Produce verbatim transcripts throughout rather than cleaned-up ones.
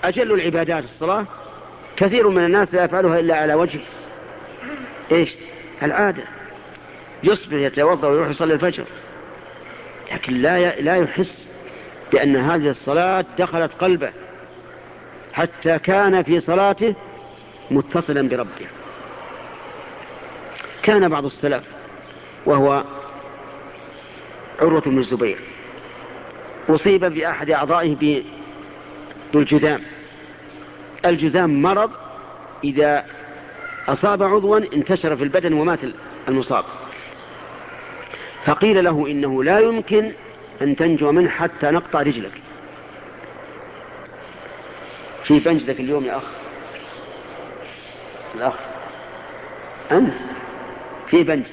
أجل العبادات الصلاة، كثير من الناس لا يفعلها إلا على وجه إيش؟ العادة، يصبح يتوضأ ويروح يصلي الفجر، لكن لا لا يحس بأن هذه الصلاة دخلت قلبه، حتى كان في صلاته متصلا بربه. كان بعض السلف وهو عروة بن الزبير أصيب بأحد أعضائه بالجذام. الجذام مرض إذا أصاب عضوا انتشر في البدن ومات المصاب، فقيل له إنه لا يمكن أن تنجو منه حتى نقطع رجلك. في بنجدك اليوم يا أخ الأخ أنت في بنج،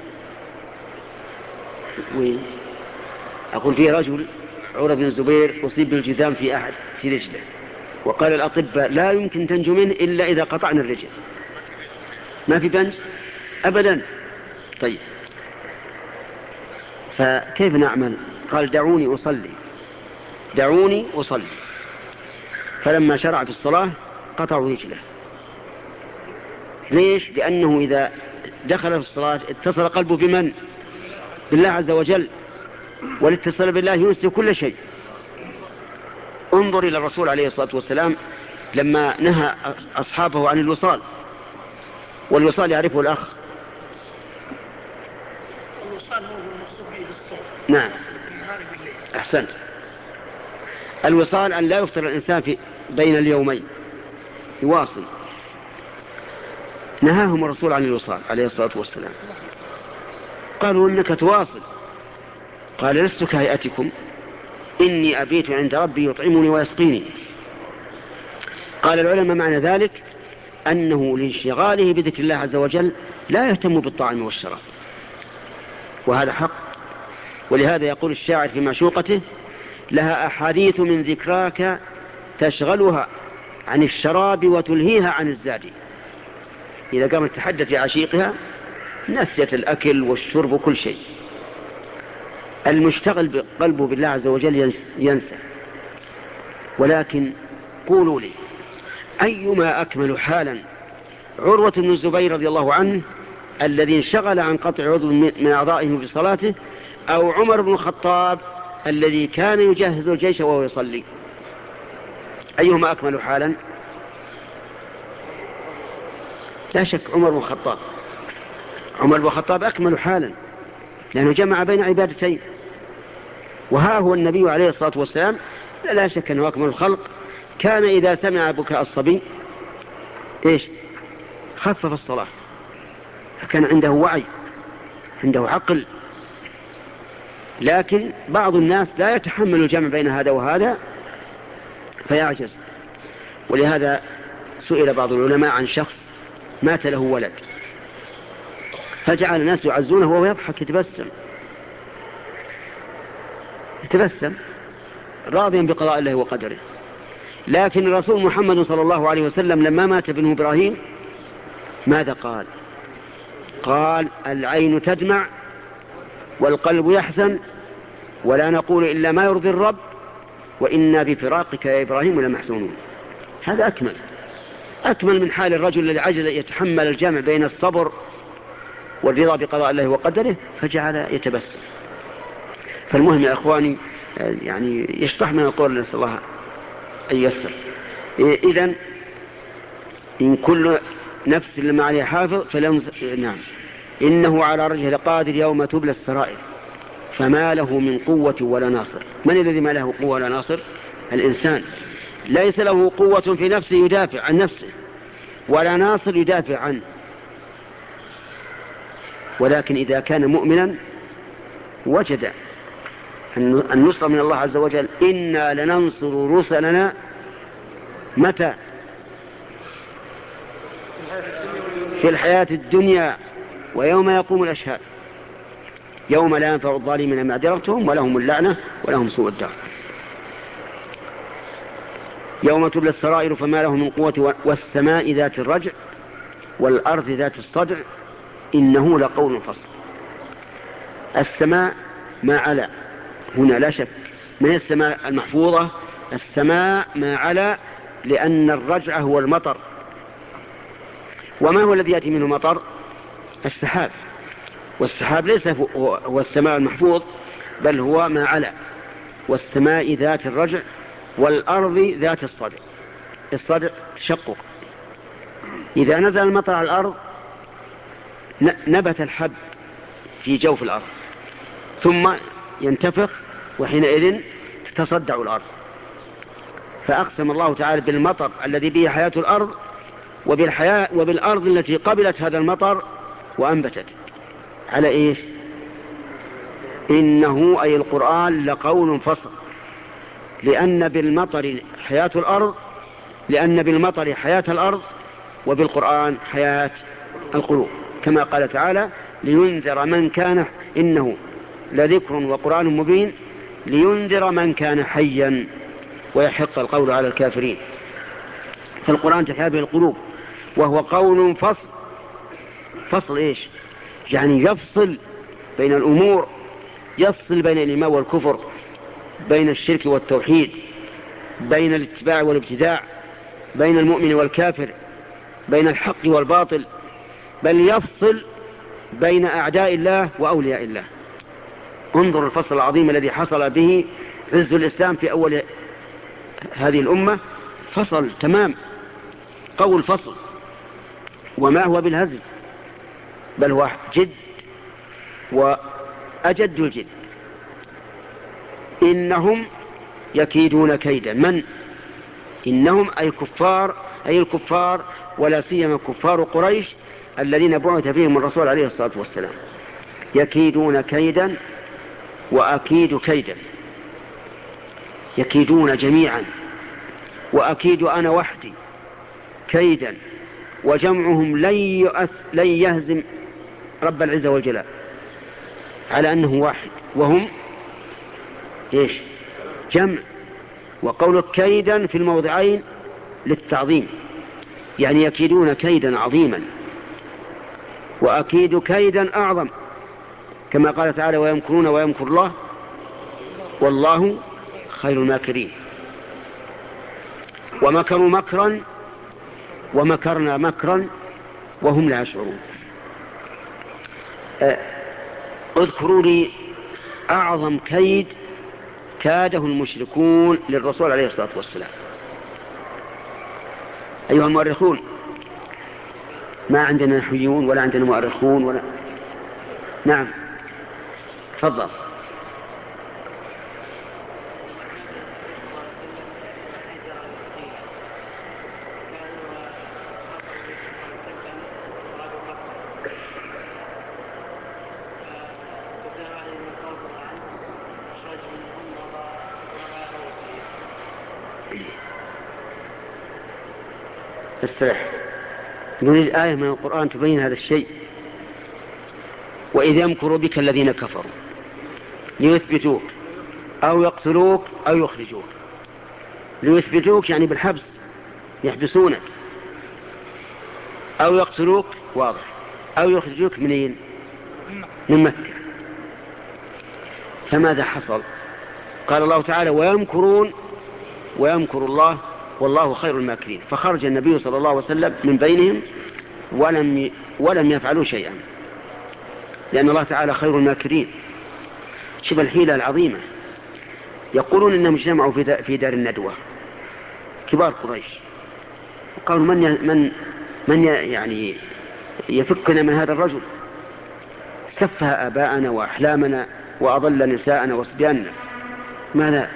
أقول فيه رجل عروة بن الزبير أصيب بالجذام في أحد في رجله، وقال الأطباء لا يمكن تنجو منه إلا إذا قطعنا الرجل. ما في بنج أبدا. طيب فكيف نعمل؟ قال دعوني أصلي دعوني أصلي. فلما شرع في الصلاة قطعوا رجله. ليش؟ لأنه إذا دخل في الصلاة اتصل قلبه بمن؟ بالله عز وجل، والاتصال بالله ينسي كل شيء. انظر إلى الرسول عليه الصلاة والسلام لما نهى أصحابه عن الوصال، والوصال يعرفه الأخ. الوصال هو المقصود به بالصوت. نعم أحسنت. الوصال أن لا يفطر الإنسان في بين اليومين، يواصل. نهاهم الرسول عن الوصال عليه الصلاة والسلام. قالوا إنك تواصل. قال لست كهيئتكم، إني أبيت عند ربي يطعمني ويسقيني. قال العلماء معنى ذلك أنه لانشغاله بذكر الله عز وجل لا يهتم بالطعام والشراب، وهذا حق. ولهذا يقول الشاعر في معشوقته: لها أحاديث من ذكراك تشغلها عن الشراب وتلهيها عن الزاد. إذا قامت تحدث عشيقها نسيت الأكل والشرب وكل شيء. المشتغل بقلبه بالله عز وجل ينسى. ولكن قولوا لي أيما أكمل حالا، عروة بن الزبير رضي الله عنه الذي انشغل عن قطع عضو من أعضائه بصلاته، أو عمر بن الخطاب الذي كان يجهز الجيش وهو يصلي؟ أيهما أكمل حالا؟ لا شك عمر بن الخطاب. عمر بن الخطاب أكمل حالا لأنه جمع بين عبادتين. وها هو النبي عليه الصلاة والسلام لا شك أنه أكمل الخلق، كان إذا سمع بكاء الصبي إيش؟ خفف الصلاة، فكان عنده وعي، عنده عقل. لكن بعض الناس لا يتحمل الجمع بين هذا وهذا فيعجز. ولهذا سئل بعض العلماء عن شخص مات له ولد، فجعل الناس يعزونه وهو يضحك يتبسم يتبسم راضيا بقضاء الله وقدره. لكن الرسول محمد صلى الله عليه وسلم لما مات ابنه إبراهيم ماذا قال؟ قال: العين تدمع والقلب يحزن ولا نقول إلا ما يرضي الرب وإنا بفراقك يا إبراهيم لمحزونون. هذا أكمل أكمل من حال الرجل الذي عجز يتحمل الجمع بين الصبر والرضا بقضاء الله وقدره فجعل يتبسم. فالمهم يا أخواني يعني يشطح من القول، نسأل الله أن ييسر. إذن إن كل نفس لما عليه حافظ فلم نعم إنه على رجه لقادر يوم تبلى السرائر فما له من قوة ولا ناصر. من الذي ما له قوة ولا ناصر؟ الإنسان ليس له قوة في نفسه يدافع عن نفسه ولا ناصر يدافع عنه. ولكن إذا كان مؤمنا وجد النصر من الله عز وجل: إنا لننصر رسلنا متى؟ في الحياة الدنيا ويوم يقوم الأشهاد، يوم لا ينفع الظالمين معذرتهم ولهم اللعنة ولهم سوء الدار. يوم تبلى السرائر فما له من قوة والسماء ذات الرجع والأرض ذات الصدع إنه لقول فصل. السماء ما علا هنا لا شك، من السماء المحفوظة السماء ما علا لأن الرجعة هو المطر. وما هو الذي يأتي منه مطر؟ السحاب. والسحاب ليس هو السماء المحفوظ، بل هو ما على، والسماء ذات الرجع، والأرض ذات الصدع. الصدع تشقق. إذا نزل المطر على الأرض نبت الحب في جوف الأرض، ثم ينتفخ، وحينئذ تتصدع الأرض. فأقسم الله تعالى بالمطر الذي به حياة الأرض، وبالحياة وبالأرض التي قبلت هذا المطر وأنبتت. على إيش؟ إنه أي القرآن لقول فصل، لأن بالمطر حياة الأرض، لأن بالمطر حياة الأرض، وبالقرآن حياة القلوب، كما قال تعالى: لينذر من كان، إنه لذكر وقرآن مبين، لينذر من كان حيا ويحق القول على الكافرين. فالقرآن تحيا به القلوب، وهو قول فصل. فصل إيش؟ يعني يفصل بين الأمور، يفصل بين الإيمان والكفر، بين الشرك والتوحيد، بين الاتباع والابتداع، بين المؤمن والكافر، بين الحق والباطل، بل يفصل بين أعداء الله وأولياء الله. انظر الفصل العظيم الذي حصل به عز الإسلام في أول هذه الأمة. فصل تمام، قول فصل، وما هو بالهزل، بل هو جد وأجد الجد. إنهم يكيدون كيدا. من؟ إنهم أي كفار، أي الكفار، ولا سيما كفار قريش الذين بعث فيهم الرسول عليه الصلاة والسلام. يكيدون كيدا وأكيد كيدا. يكيدون جميعا، وأكيد أنا وحدي كيدا، وجمعهم لن, يؤث لن يهزم رب العزة والجلال، على أنه واحد، وهم إيش؟ جمع. وقول كيدا في الموضعين للتعظيم، يعني يكيدون كيدا عظيما، وأكيد كيدا أعظم، كما قال تعالى: ويمكرون ويمكر الله والله خير الماكرين. ومكروا مكرا ومكرنا مكرا وهم لا يشعرون. اذكروا لي أعظم كيد كاده المشركون للرسول عليه الصلاة والسلام أيها المؤرخون. ما عندنا نحويون ولا عندنا مؤرخون ولا. نعم تفضل. استرح. نريد آية من القرآن تبين هذا الشيء. وإذ يمكر بك الذين كفروا ليثبتوك أو يقتلوك أو يخرجوك. ليثبتوك يعني بالحبس، يحبسونك، أو يقتلوك واضح، أو يخرجوك منين؟ من مكة. فماذا حصل؟ قال الله تعالى: ويمكرون ويمكر الله والله خير الماكرين. فخرج النبي صلى الله عليه وسلم من بينهم ولم ولم يفعلوا شيئا، لأن الله تعالى خير الماكرين. شبه الحيلة العظيمة. يقولون إنهم اجتمعوا في دار الندوة كبار قريش، وقالوا: من من من يعني يفكنا من هذا الرجل؟ سفه آباءنا وأحلامنا وأضل نساءنا وصبياننا. ماذا؟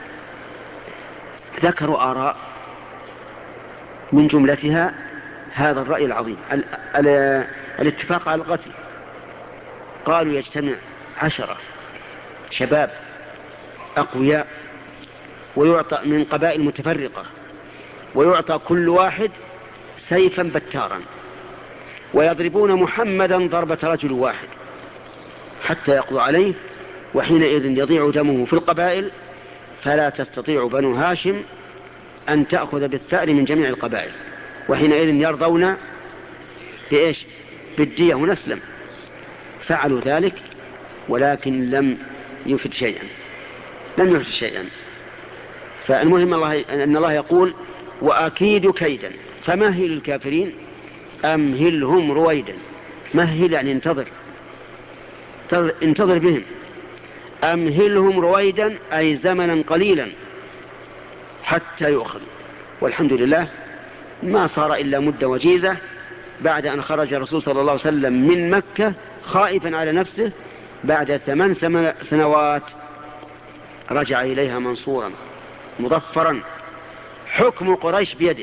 ذكروا آراء من جملتها هذا الرأي العظيم، ال ال الاتفاق على القتل. قالوا: يجتمع عشرة شباب أقوياء، ويعطى من قبائل متفرقة، ويعطى كل واحد سيفا بتارا، ويضربون محمدا ضربة رجل واحد حتى يقضوا عليه، وحينئذ يضيع دمه في القبائل، فلا تستطيع بنو هاشم أن تأخذ بالثأر من جميع القبائل، وحينئذ يرضون بإيش؟ بالدية ونسلم. فعلوا ذلك، ولكن لم يفد شيئا، لم يفد شيئا. فالمهم الله أن الله يقول: وأكيد كيدا فمهل الكافرين أمهلهم رويدا. مهل يعني انتظر انتظر بهم. أمهلهم رويدا أي زمنا قليلا حتى يؤخذ. والحمد لله ما صار إلا مدة وجيزة بعد أن خرج الرسول صلى الله عليه وسلم من مكة خائفا على نفسه. بعد ثمان سنوات رجع إليها منصورا مظفرا حكم قريش بيده.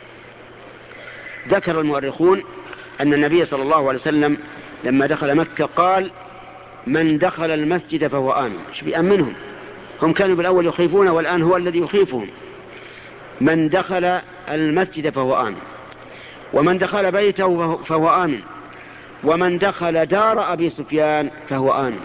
ذكر المؤرخون أن النبي صلى الله عليه وسلم لما دخل مكة قال من دخل المسجد فهو آمن. ايش بيأمنهم؟ هم كانوا بالأول يخيفون والآن هو الذي يخيفهم. من دخل المسجد فهو آمن، ومن دخل بيته فهو آمن، ومن دخل دار أبي سفيان فهو آمن.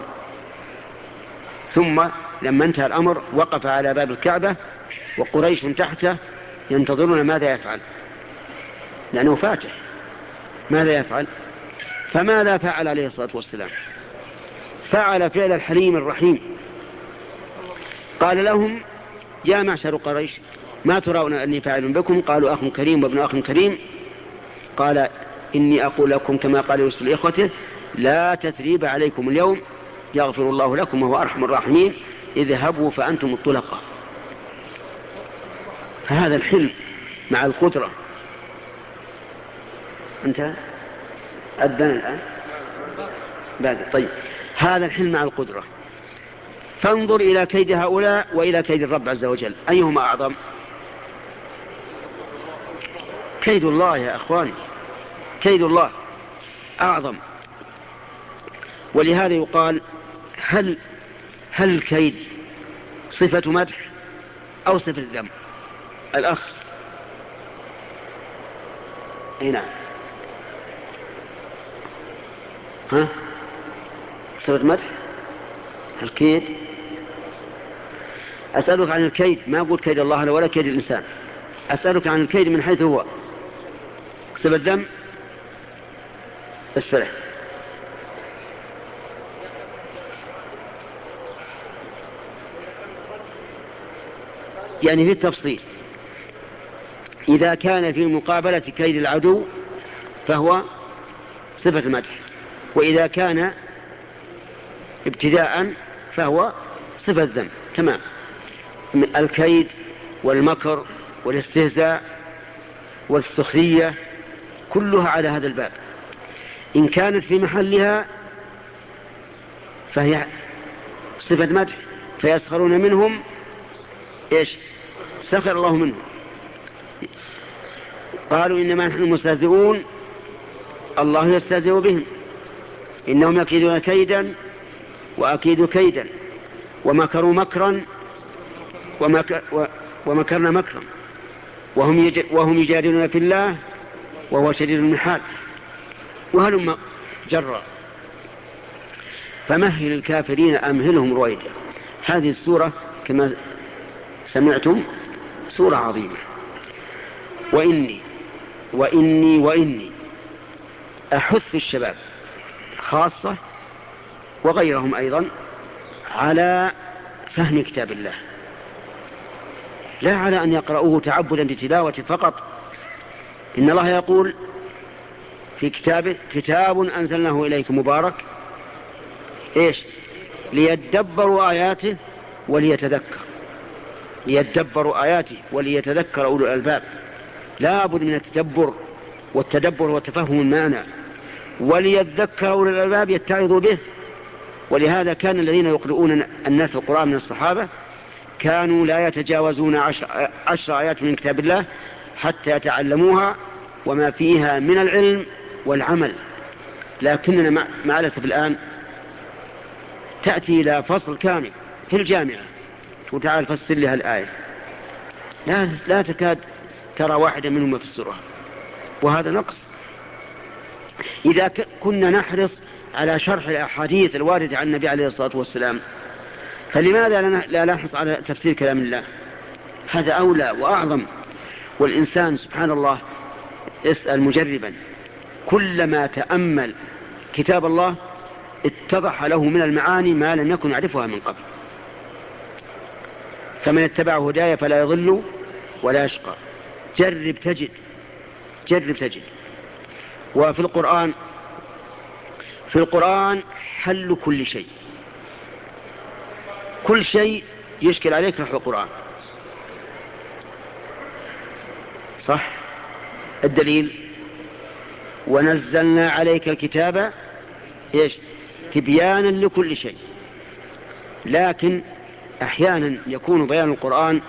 ثم لما انتهى الأمر وقف على باب الكعبة وقريش تحته ينتظرون ماذا يفعل، لأنه فاتح. ماذا يفعل؟ فماذا فعل عليه الصلاة والسلام؟ فعل فعل الحليم الرحيم. قال لهم يا معشر قريش ما ترون أني فاعل بكم؟ قالوا أخ كريم وابن أخ كريم. قال إني أقول لكم كما قال يوسف لإخوته لا تثريب عليكم اليوم يغفر الله لكم وهو أرحم الراحمين اذهبوا فأنتم الطلقاء. فهذا الحلم مع القدرة. أنت أذن الآن بعد. طيب هذا الحلم مع القدرة. فانظر إلى كيد هؤلاء وإلى كيد الرب عز وجل أيهما أعظم؟ كيد الله يا أخواني، كيد الله أعظم. ولهذا يقال هل هل الكيد صفة مدح أو صفة ذم؟ الأخ هنا ها صفة مدح الكيد. أسألك عن الكيد، ما أقول كيد الله ولا كيد الإنسان. أسألك عن الكيد من حيث هو صفة ذم. استرح. يعني في التفصيل إذا كان في مقابلة كيد العدو فهو صفة مدح، وإذا كان ابتداء فهو صفة ذم. تمام. الكيد والمكر والاستهزاء والسخرية كلها على هذا الباب. إن كانت في محلها فهي صفة مدح فيسخرون منهم. إيش؟ سخر الله منهم. قالوا إنما نحن مستهزئون الله يستهزئ بهم إنهم يكيدون كيدا وأكيد كيدا ومكروا مكرا ومك... ومكرنا مكرا وهم, يج... وهم يجادلون في الله وهو شديد المحال وهلم جرا. فمهل الكافرين أمهلهم رويدا. هذه السورة كما سمعتم سورة عظيمة. وإني وإني وإني أحث الشباب خاصة وغيرهم أيضا على فهم كتاب الله، لا على أن يقرأوه تعبدا بتلاوة فقط. إن الله يقول في كتابه كتاب أنزلناه إليك مبارك إيش؟ ليدبروا آياته وليتذكر ليدبروا آياته وليتذكر أولو الألباب. لا بد من التدبر، والتدبر وتفهم المعنى، وليذكر أولو الألباب يتعظوا به. ولهذا كان الذين يقرؤون الناس القرآن من الصحابة كانوا لا يتجاوزون عشر, عشر آيات من كتاب الله حتى يتعلموها وما فيها من العلم والعمل. لكننا مع الأسف الآن تأتي إلى فصل كامل في الجامعة وتعال فسر لها الآية، لا, لا تكاد ترى واحدة منهم في السورة، وهذا نقص. إذا كنا نحرص على شرح الأحاديث الواردة عن النبي عليه الصلاة والسلام فلماذا لا نحرص على تفسير كلام الله؟ هذا أولى وأعظم. والإنسان سبحان الله اسأل مجربا كلما تأمل كتاب الله اتضح له من المعاني ما لم يكن يعرفها من قبل. فمن اتبع هدايا فلا يضل ولا يشقى. جرب تجد، جرب تجد. وفي القرآن في القرآن حل كل شيء، كل شيء يشكل عليك في القرآن. صح؟ الدليل: ونزلنا عليك الكتاب إيش؟ تبيانا لكل شيء. لكن أحيانا يكون بيان القرآن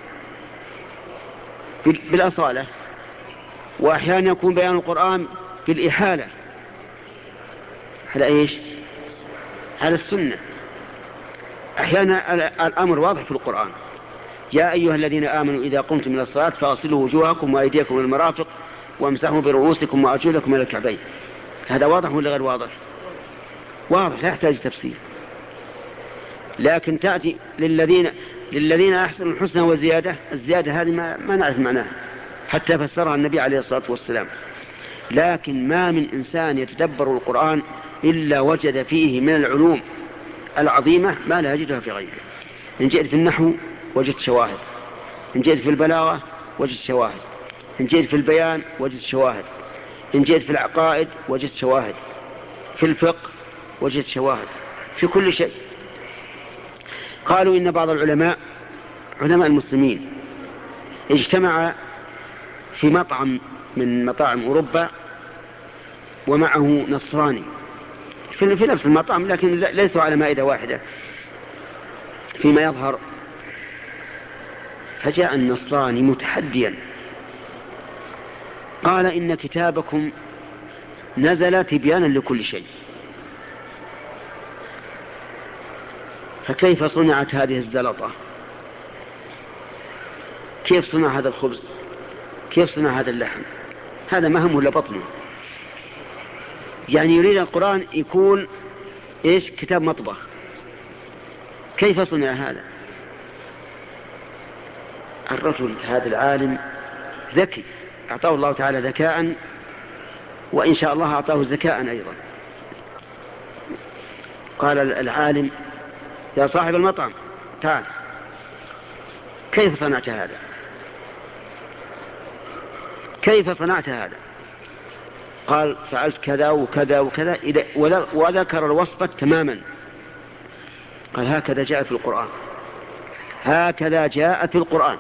بالأصالة، وأحيانا يكون بيان القرآن بالإحالة على إيش؟ على السنة. أحيانا الأمر واضح في القرآن: يا أيها الذين آمنوا إذا قمتم إلى الصلاة فاغسلوا وجوهكم وأيديكم إلى المرافق وامسحوا برؤوسكم وأرجلكم إلى الكعبين. هذا واضح ولا غير واضح؟ واضح، لا يحتاج تفسير. لكن تأتي للذين للذين أحسنوا الحسنى وزيادة، الزيادة هذه ما, ما نعرف معناها، حتى فسرها النبي عليه الصلاة والسلام. لكن ما من إنسان يتدبر القرآن إلا وجد فيه من العلوم العظيمة ما لا يجدها في غيره. إن جئت في النحو وجدت شواهد، إن جئت في البلاغة وجدت شواهد، إن جئت في البيان وجدت شواهد، إن جئت في العقائد وجدت شواهد، في الفقه وجدت شواهد، في كل شيء. قالوا إن بعض العلماء علماء المسلمين اجتمع في مطعم من مطاعم أوروبا ومعه نصراني في نفس المطعم، لكن ليسوا على مائدة واحدة فيما يظهر. فجاء النصراني متحديا قال: إن كتابكم نزل تبيانا لكل شيء. فكيف صنعت هذه الزلطة؟ كيف صنع هذا الخبز؟ كيف صنع هذا اللحم؟ هذا ما همه إلا بطنه. يعني يريد القرآن يكون إيش؟ كتاب مطبخ. كيف صنع هذا؟ الرجل هذا العالم ذكي، أعطاه الله تعالى ذكاء، وإن شاء الله أعطاه ذكاء أيضا. قال العالم: يا صاحب المطعم تعال، كيف صنعت هذا؟ كيف صنعت هذا؟ قال: فعلت كذا وكذا وكذا، وذكر الوصفة تماما. قال: هكذا جاء في القرآن، هكذا جاء في القرآن.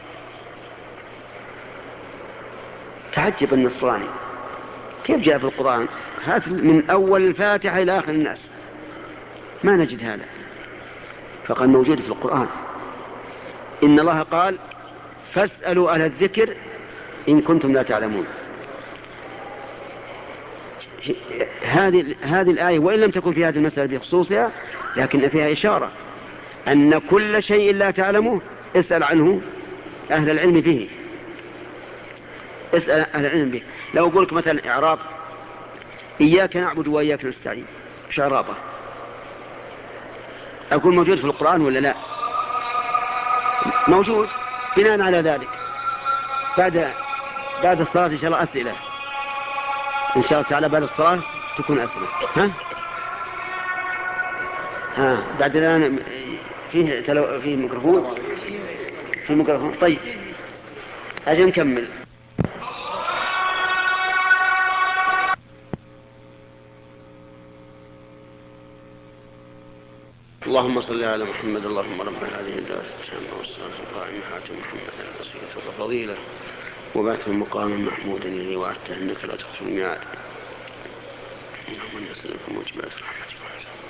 تعجب النصراني: كيف جاء في القرآن؟ هات من أول الفاتحة إلى آخر الناس، ما نجد هذا. فقال: موجود في القرآن. إن الله قال: فاسألوا أهل الذكر إن كنتم لا تعلمون. هذه هذه الآية وإن لم تكن في هذه المسألة بخصوصها، لكن فيها إشارة أن كل شيء لا تعلمه اسأل عنه أهل العلم به، اسأل أهل العلم به. لو أقول لك مثلا إعراب إياك نعبد وإياك نستعين، إيش إعرابه؟ أقول موجود في القرآن ولا لا؟ موجود. بناء على ذلك بعد بعد الصلاة إن شاء الله أسئلة، إن شاء الله تعالى بعد الصلاة تكون أسئلة. ها ها بعد الآن فيه تلو... فيه ميكروفون، في ميكروفون. طيب أجل نكمل. اللهم صل على محمد. اللهم رب هذه الدار التامة والصلاة القائمة حاتم محمد الوسيلة والفضيلة وبعثه مقاما محمودا الذي وعدته إنك لا تخلف الميعاد. اللهم نسألك موجبات رحمتك.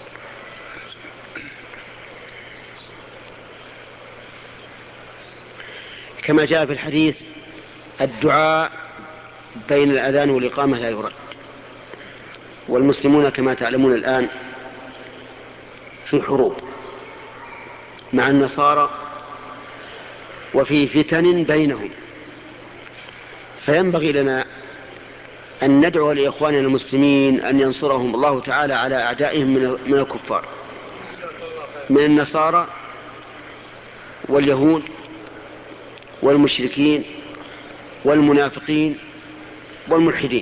كما جاء في الحديث: الدعاء بين الأذان والإقامة لا يرد. والمسلمون كما تعلمون الآن في حروب مع النصارى وفي فتن بينهم، فينبغي لنا أن ندعو لإخواننا المسلمين أن ينصرهم الله تعالى على أعدائهم من الكفار، من النصارى واليهود والمشركين والمنافقين والملحدين،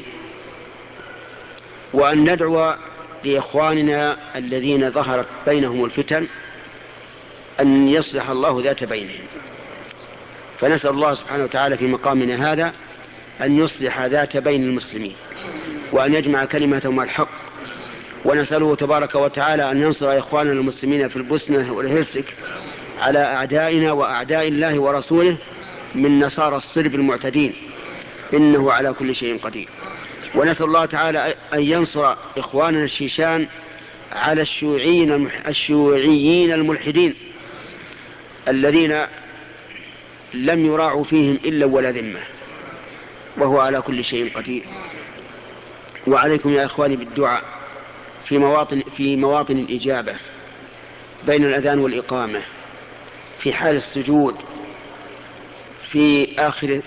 وأن ندعو لإخواننا الذين ظهرت بينهم الفتن أن يصلح الله ذات بينهم. فنسأل الله سبحانه وتعالى في مقامنا هذا أن يصلح ذات بين المسلمين وأن يجمع كلمتهم الحق، ونسأله تبارك وتعالى أن ينصر إخواننا المسلمين في البوسنة والهرسك على أعدائنا وأعداء الله ورسوله من نصارى الصرب المعتدين، إنه على كل شيء قدير. ونسأل الله تعالى أن ينصر إخواننا الشيشان على الشيوعيين الشيوعيين الملحدين الذين لم يراعوا فيهم إلا ولا ذمة، وهو على كل شيء قدير. وعليكم يا إخواني بالدعاء في مواطن, في مواطن الإجابة بين الأذان والإقامة، في حال السجود، في آخر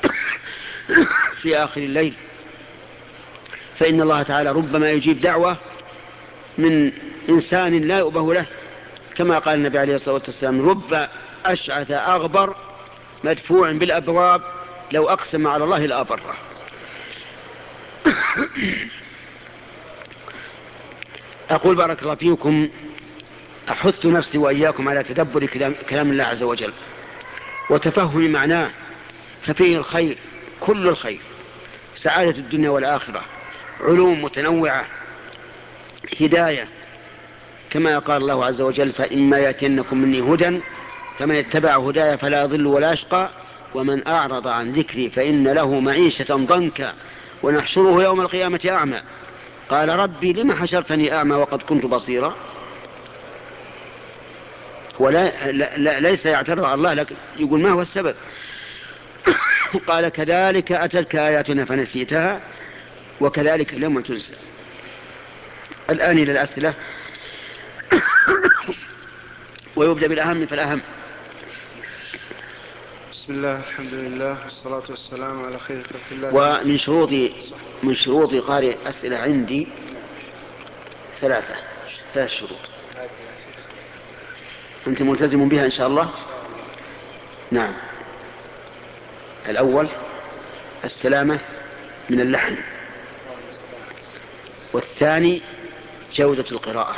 في آخر الليل، فإن الله تعالى ربما يجيب دعوة من إنسان لا يؤبه له، كما قال النبي عليه الصلاة والسلام: رب أشعث أغبر مدفوع بالأبواب لو أقسم على الله لأبره. أقول بارك الله فيكم، أحث نفسي وإياكم على تدبر كلام الله عز وجل وتفهم معناه، ففيه الخير، كل الخير، سعادة الدنيا والآخرة، علوم متنوعة، هداية، كما قال الله عز وجل: فإما يأتينكم مني هدى فمن يتبع هدايا فلا يضل ولا يشقى ومن أعرض عن ذكري فإن له معيشة ضنكا ونحشره يوم القيامة أعمى قال ربي لما حشرتني أعمى وقد كنت بصيرا. ولا لا لا ليس يعترض على الله، لكن يقول ما هو السبب؟ قال: كذلك أتتك آياتنا فنسيتها وكذلك لم تنسى. الآن إلى الأسئلة، ويبدأ بالأهم فالأهم. بسم الله، الحمد لله، والصلاة والسلام على خير خلق الله. ومن شروط من شروط قارئ أسئلة عندي ثلاثة ثلاث شروط أنت ملتزم بها إن شاء الله. نعم. الأول السلامة من اللحن، والثاني جودة القراءة،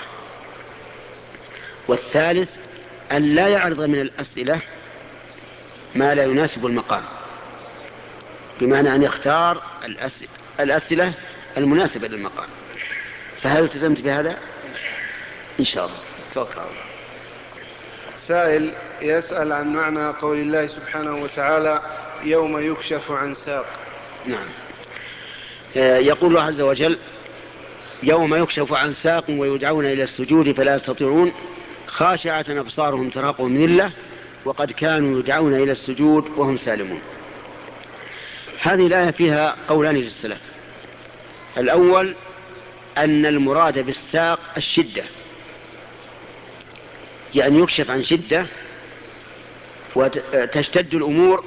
والثالث أن لا يعرض من الأسئلة ما لا يناسب المقام، بمعنى أن يختار الأسئلة المناسبة للمقام. فهل التزمت بهذا؟ إن شاء الله. توكل على الله. سائل يسأل عن معنى قول الله سبحانه وتعالى: يوم يكشف عن ساق. نعم. يقول الله عز وجل: يوم يكشف عن ساق ويدعون إلى السجود فلا يستطيعون خاشعة أبصارهم ترهقهم ذلة وقد كانوا يدعون إلى السجود وهم سالمون. هذه الآية فيها قولان للسلف. الأول أن المراد بالساق الشدة، يعني يكشف عن شدة وتشتد الأمور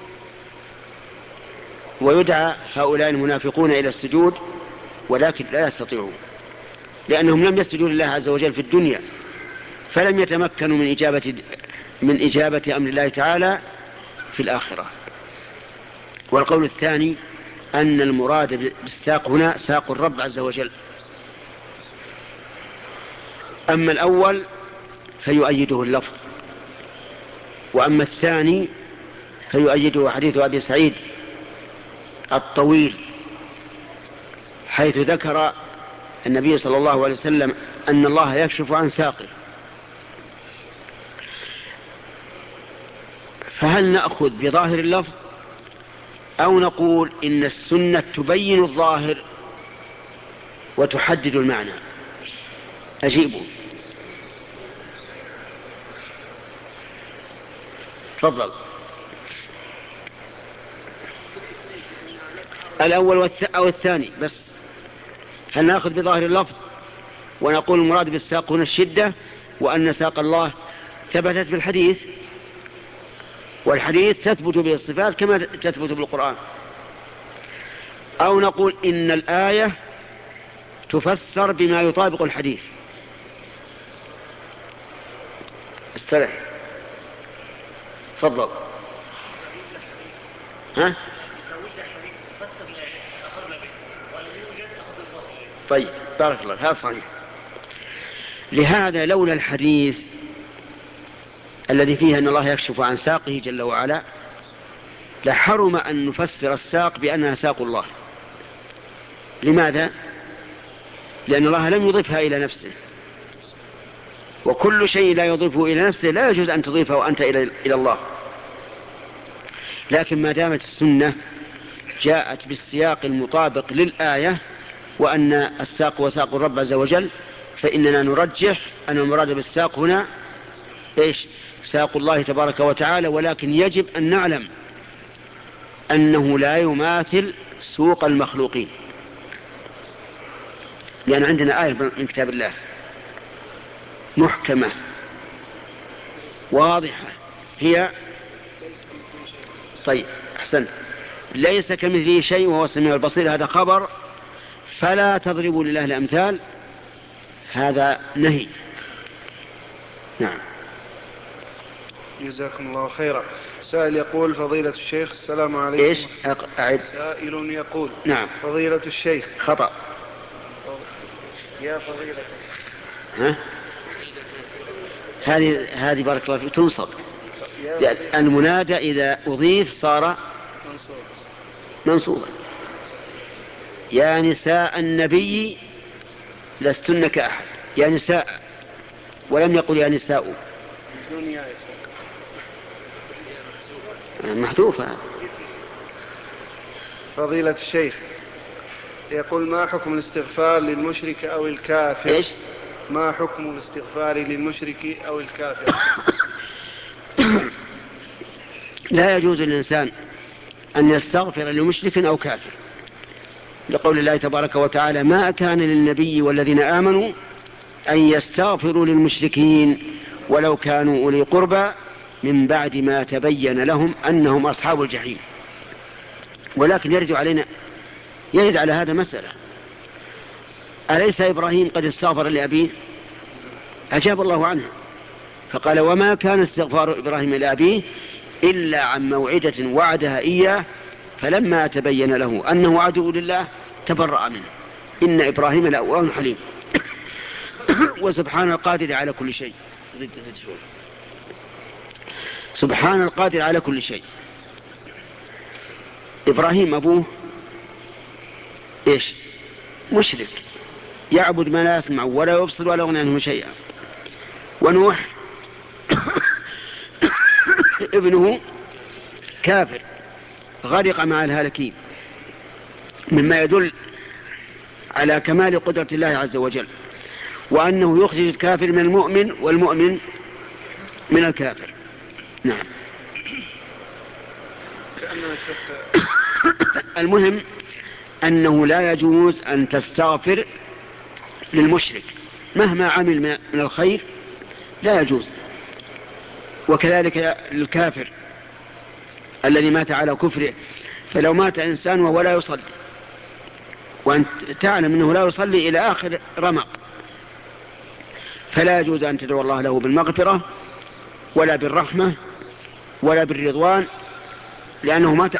ويدعى هؤلاء المنافقون إلى السجود ولكن لا يستطيعون، لأنهم لم يسجدوا لله عز وجل في الدنيا فلم يتمكنوا من إجابة من إجابة أمر الله تعالى في الآخرة. والقول الثاني أن المراد بالساق هنا ساق الرب عز وجل. أما الأول فيؤيده اللفظ، وأما الثاني فيؤيده حديث أبي سعيد الطويل حيث ذكر النبي صلى الله عليه وسلم أن الله يكشف عن ساقه. فهل نأخذ بظاهر اللفظ أو نقول إن السنة تبين الظاهر وتحدد المعنى؟ أجيبوا. تفضل. الأول أو الثاني بس. هل نأخذ بظاهر اللفظ ونقول المراد بالساق هنا الشدة وأن ساق الله ثبتت بالحديث، والحديث تثبت به الصفات كما تثبت بالقرآن، أو نقول إن الآية تفسر بما يطابق الحديث؟ استرح. تفضل. ها؟ طيب بارك الله، هذا صحيح. لهذا لولا الحديث الذي فيه أن الله يكشف عن ساقه جل وعلا لحرم أن نفسر الساق بأنها ساق الله. لماذا؟ لأن الله لم يضيفها إلى نفسه، وكل شيء لا يضيفه إلى نفسه لا يجوز أن تضيفه أنت إلى الله. لكن ما دامت السنة جاءت بالسياق المطابق للآية وأن الساق وساق الرب عز وجل، فإننا نرجح أن المراد بالساق هنا إيش؟ ساق الله تبارك وتعالى. ولكن يجب أن نعلم أنه لا يماثل سوق المخلوقين، لأن عندنا آية من كتاب الله محكمة واضحة هي طيب أحسن ليس كمثله شيء وهو السميع البصير، هذا خبر، فلا تضربوا لله الأمثال، هذا نهي. نعم. جزاكم الله خيرا. سائل يقول فضيلة الشيخ السلام عليكم. إيش أعد؟ سائل يقول نعم. فضيلة الشيخ خطأ. يا فضيلة ها؟ هذه هذه بارك الله فيك تنصب. المنادى إذا أضيف صار منصوبا. يا نساء النبي لستن كأحد، يا نساء، ولم يقل يا نساء. محذوفة. فضيلة الشيخ يقول ما حكم الاستغفار للمشرك أو الكافر؟ إيش؟ ما حكم الاستغفار للمشرك أو الكافر؟ لا يجوز للإنسان أن يستغفر لمشرك أو كافر، لقول الله تبارك وتعالى ما كان للنبي والذين آمنوا أن يستغفروا للمشركين ولو كانوا أولي قربى من بعد ما تبين لهم أنهم أصحاب الجحيم. ولكن يرجع علينا يرد على هذا مسألة، أليس إبراهيم قد استغفر لأبيه؟ أجاب الله عنه فقال وما كان استغفار إبراهيم لأبيه إلا عن موعدة وعدها إياه فلما تبين له أنه عدو لله تبرأ منه إن إبراهيم لأواه حليم. وسبحان القادر على كل شيء. زد زد شوي. سبحان القادر على كل شيء. إبراهيم أبوه إيش؟ مشرك يعبد ما لا يسمع ولا يبصر ولا يغني عنه شيئا. ونوح ابنه كافر غرق مع الهالكين، مما يدل على كمال قدرة الله عز وجل، وأنه يخرج الكافر من المؤمن والمؤمن من الكافر. نعم. المهم أنه لا يجوز أن تستغفر للمشرك مهما عمل من الخير، لا يجوز. وكذلك للكافر الذي مات على كفره، فلو مات إنسان وهو لا يصلي وأنت تعلم أنه لا يصلي إلى آخر رمق، فلا يجوز أن تدعو الله له بالمغفرة ولا بالرحمة ولا بالرضوان، لأنه مات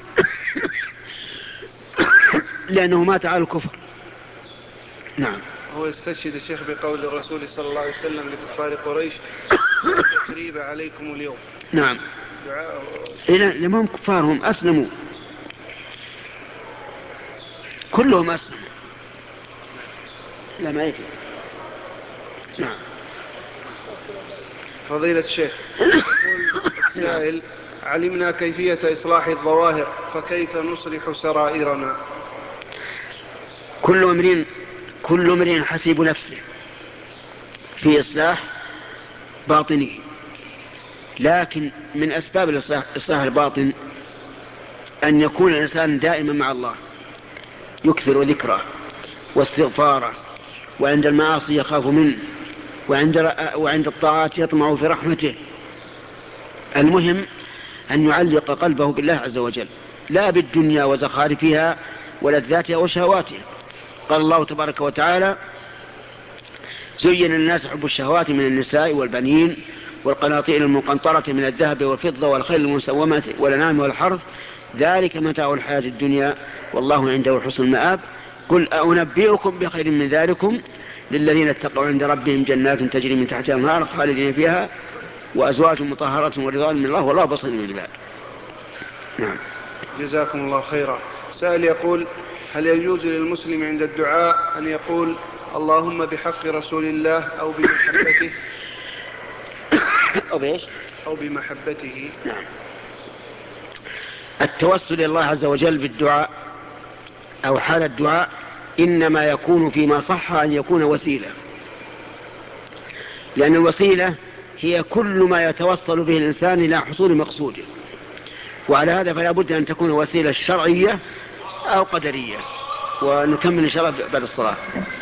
لأنه مات على الكفر. نعم. هو يستشهد الشيخ بقول الرسول صلى الله عليه وسلم لكفار قريش تقريب عليكم اليوم. نعم. لما هم كفارهم أسلموا كلهم أسلموا. لا ما يكفي. نعم. فضيلة الشيخ يقول السائل علمنا كيفية إصلاح الظواهر فكيف نصلح سرائرنا؟ كل امرئ كل امرئ حسيب نفسه في إصلاح باطنه، لكن من أسباب الإصلاح إصلاح الباطن أن يكون الإنسان دائما مع الله، يكثر ذكره واستغفاره، وعند المعاصي يخاف منه، وعند وعند الطاعات يطمع في رحمته. المهم أن يعلق قلبه بالله عز وجل، لا بالدنيا وزخارفها ولذاتها وشهواتها. قال الله تبارك وتعالى زين الناس حب الشهوات من النساء والبنين والقناطير المقنطرة من الذهب والفضة والخيل المسومة والأنعام والحرث ذلك متاع الحياة الدنيا والله عنده حسن المآب. قل أنبئكم بخير من ذلكم للذين اتقوا عند ربهم جنات تجري من تحتها الأنهار خالدين فيها وأزواج مطهرة ورضوان من الله والله بصير بالعباد. نعم. جزاكم الله خيرا. سائل يقول: هل يجوز للمسلم عند الدعاء أن يقول اللهم بحق رسول الله أو بمحبته أو بإيش؟ أو بمحبته؟ نعم. التوسل إلى الله عز وجل بالدعاء أو حال الدعاء إنما يكون فيما صح أن يكون وسيلة، لأن الوسيلة هي كل ما يتوصل به الإنسان إلى حصول مقصوده، وعلى هذا فلا بد أن تكون وسيلة شرعية أو قدرية. ونكمل إن شاء الله بعد الصلاة.